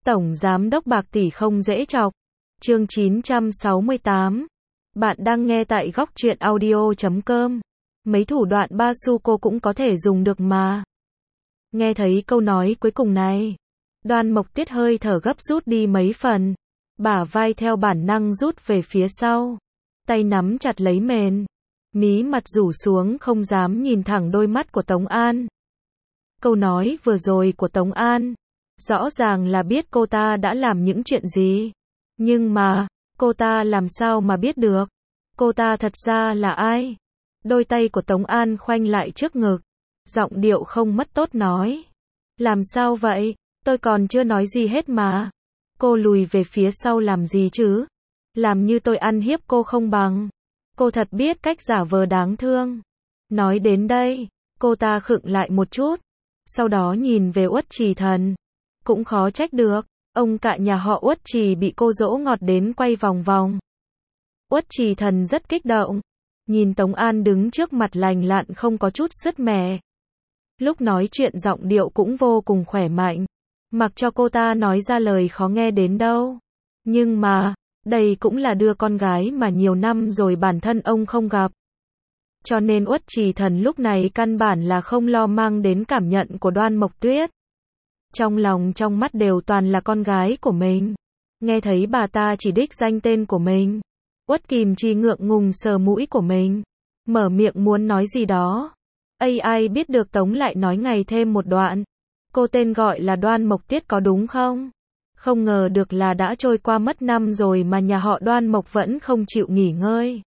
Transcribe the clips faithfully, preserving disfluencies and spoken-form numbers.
Tổng Giám đốc bạc tỷ không dễ chọc. Chương chín trăm sáu mươi tám. Bạn đang nghe tại góc truyện audio chấm com. Mấy thủ đoạn ba xu cô cũng có thể dùng được mà. Nghe thấy câu nói cuối cùng này, Đoan Mộc Tuyết hơi thở gấp rút đi mấy phần. Bả vai theo bản năng rút về phía sau. Tay nắm chặt lấy mền. Mí mặt rủ xuống không dám nhìn thẳng đôi mắt của Tống An. Câu nói vừa rồi của Tống An rõ ràng là biết cô ta đã làm những chuyện gì. Nhưng mà, cô ta làm sao mà biết được? Cô ta thật ra là ai? Đôi tay của Tống An khoanh lại trước ngực. Giọng điệu không mất tốt nói. Làm sao vậy? Tôi còn chưa nói gì hết mà. Cô lùi về phía sau làm gì chứ? Làm như tôi ăn hiếp cô không bằng. Cô thật biết cách giả vờ đáng thương. Nói đến đây, cô ta khựng lại một chút. Sau đó nhìn về Uất Trì Thần. Cũng khó trách được, ông cả nhà họ Uất Trì bị cô dỗ ngọt đến quay vòng vòng. Uất Trì Thần rất kích động. Nhìn Tống An đứng trước mặt lành lặn không có chút sứt mẻ. Lúc nói chuyện giọng điệu cũng vô cùng khỏe mạnh. Mặc cho cô ta nói ra lời khó nghe đến đâu. Nhưng mà, đây cũng là đứa con gái mà nhiều năm rồi bản thân ông không gặp. Cho nên Uất Trì Thần lúc này căn bản là không lo mang đến cảm nhận của Đoan Mộc Tuyết. Trong lòng trong mắt đều toàn là con gái của mình. Nghe thấy bà ta chỉ đích danh tên của mình. Uất Kìm Trì ngượng ngùng sờ mũi của mình. Mở miệng muốn nói gì đó. Ây ai biết được Tống lại nói ngày thêm một đoạn. Cô tên gọi là Đoan Mộc Tuyết có đúng không? Không ngờ được là đã trôi qua mất năm rồi mà nhà họ Đoan Mộc vẫn không chịu nghỉ ngơi.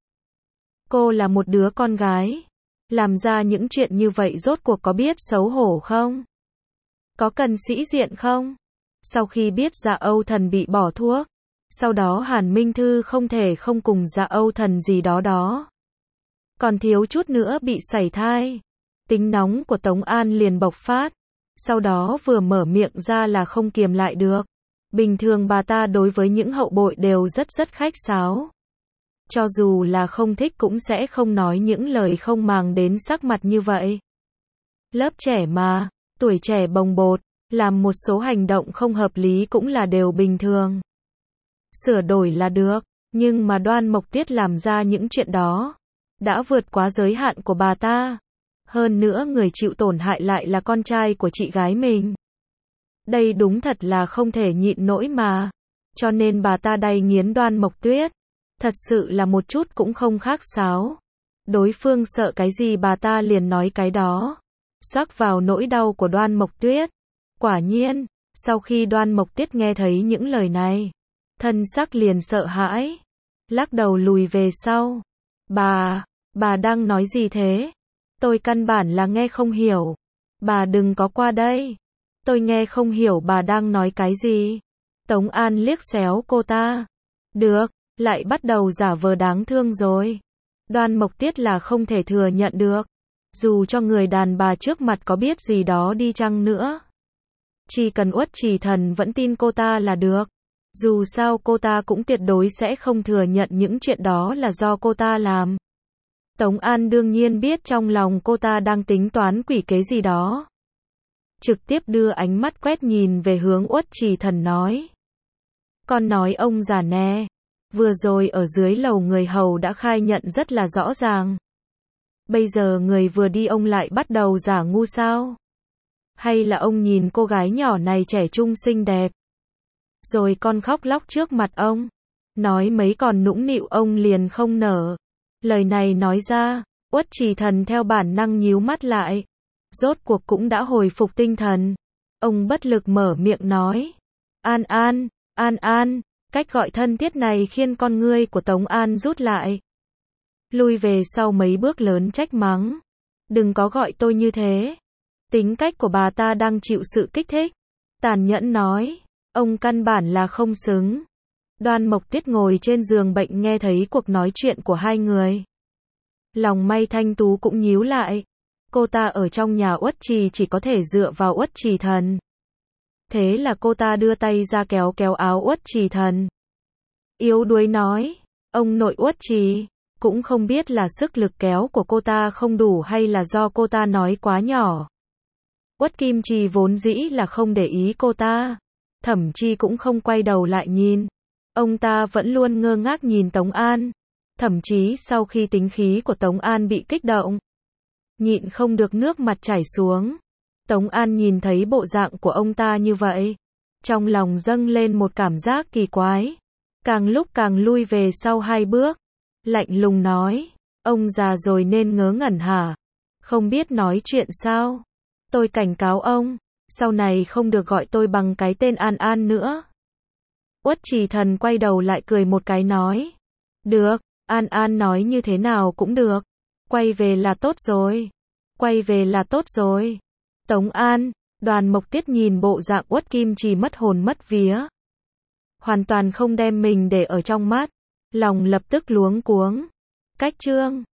Cô là một đứa con gái. Làm ra những chuyện như vậy rốt cuộc có biết xấu hổ không? Có cần sĩ diện không? Sau khi biết Dạ Âu Thần bị bỏ thuốc, sau đó Hàn Minh Thư không thể không cùng Dạ Âu Thần gì đó đó. Còn thiếu chút nữa bị sảy thai. Tính nóng của Tống An liền bộc phát. Sau đó vừa mở miệng ra là không kiềm lại được. Bình thường bà ta đối với những hậu bội đều rất rất khách sáo. Cho dù là không thích cũng sẽ không nói những lời không màng đến sắc mặt như vậy. Lớp trẻ mà, tuổi trẻ bồng bột, làm một số hành động không hợp lý cũng là đều bình thường. Sửa đổi là được, nhưng mà Đoan Mộc Tuyết làm ra những chuyện đó, đã vượt quá giới hạn của bà ta. Hơn nữa người chịu tổn hại lại là con trai của chị gái mình. Đây đúng thật là không thể nhịn nổi mà. Cho nên bà ta đay nghiến Đoan Mộc Tuyết. Thật sự là một chút cũng không khác sáo. Đối phương sợ cái gì bà ta liền nói cái đó. Xoắc vào nỗi đau của Đoan Mộc Tuyết. Quả nhiên, sau khi Đoan Mộc Tuyết nghe thấy những lời này, thân sắc liền sợ hãi. Lắc đầu lùi về sau. Bà, bà đang nói gì thế? Tôi căn bản là nghe không hiểu. Bà đừng có qua đây. Tôi nghe không hiểu bà đang nói cái gì. Tống An liếc xéo cô ta. Được, lại bắt đầu giả vờ đáng thương rồi. Đoan Mộc Tuyết là không thể thừa nhận được. Dù cho người đàn bà trước mặt có biết gì đó đi chăng nữa. Chỉ cần Uất Trì Thần vẫn tin cô ta là được. Dù sao cô ta cũng tuyệt đối sẽ không thừa nhận những chuyện đó là do cô ta làm. Tống An đương nhiên biết trong lòng cô ta đang tính toán quỷ kế gì đó. Trực tiếp đưa ánh mắt quét nhìn về hướng Uất Trì Thần nói. Con nói ông già nè. Vừa rồi ở dưới lầu người hầu đã khai nhận rất là rõ ràng. Bây giờ người vừa đi ông lại bắt đầu giả ngu sao? Hay là ông nhìn cô gái nhỏ này trẻ trung xinh đẹp? Rồi con khóc lóc trước mặt ông. Nói mấy còn nũng nịu ông liền không nở. Lời này nói ra, Uất Trì Thần theo bản năng nhíu mắt lại. Rốt cuộc cũng đã hồi phục tinh thần. Ông bất lực mở miệng nói. An An, An An, cách gọi thân thiết này khiến con ngươi của Tống An rút lại. Lui về sau mấy bước lớn trách mắng. Đừng có gọi tôi như thế. Tính cách của bà ta đang chịu sự kích thích. Tàn nhẫn nói. Ông căn bản là không xứng. Đoan Mộc Tuyết ngồi trên giường bệnh nghe thấy cuộc nói chuyện của hai người. Lòng may thanh tú cũng nhíu lại. Cô ta ở trong nhà Uất Trì chỉ có thể dựa vào Uất Trì Thần. Thế là cô ta đưa tay ra kéo kéo áo Uất Trì Thần. Yếu đuối nói. Ông nội Uất Trì. Cũng không biết là sức lực kéo của cô ta không đủ hay là do cô ta nói quá nhỏ. Uất Kim Trì vốn dĩ là không để ý cô ta. thậm chí cũng không quay đầu lại nhìn. Ông ta vẫn luôn ngơ ngác nhìn Tống An. Thậm chí sau khi tính khí của Tống An bị kích động, nhịn không được nước mặt chảy xuống. Tống An nhìn thấy bộ dạng của ông ta như vậy, trong lòng dâng lên một cảm giác kỳ quái, càng lúc càng lui về sau hai bước, lạnh lùng nói, ông già rồi nên ngớ ngẩn hả? Không biết nói chuyện sao? Tôi cảnh cáo ông, sau này không được gọi tôi bằng cái tên An An nữa. Uất Trì Thần quay đầu lại cười một cái nói, được, An An nói như thế nào cũng được, quay về là tốt rồi, quay về là tốt rồi. Tống An, Đoàn Mộc Tiết nhìn bộ dạng Uất Kim Trì mất hồn mất vía, hoàn toàn không đem mình để ở trong mắt, lòng lập tức luống cuống. Cách chương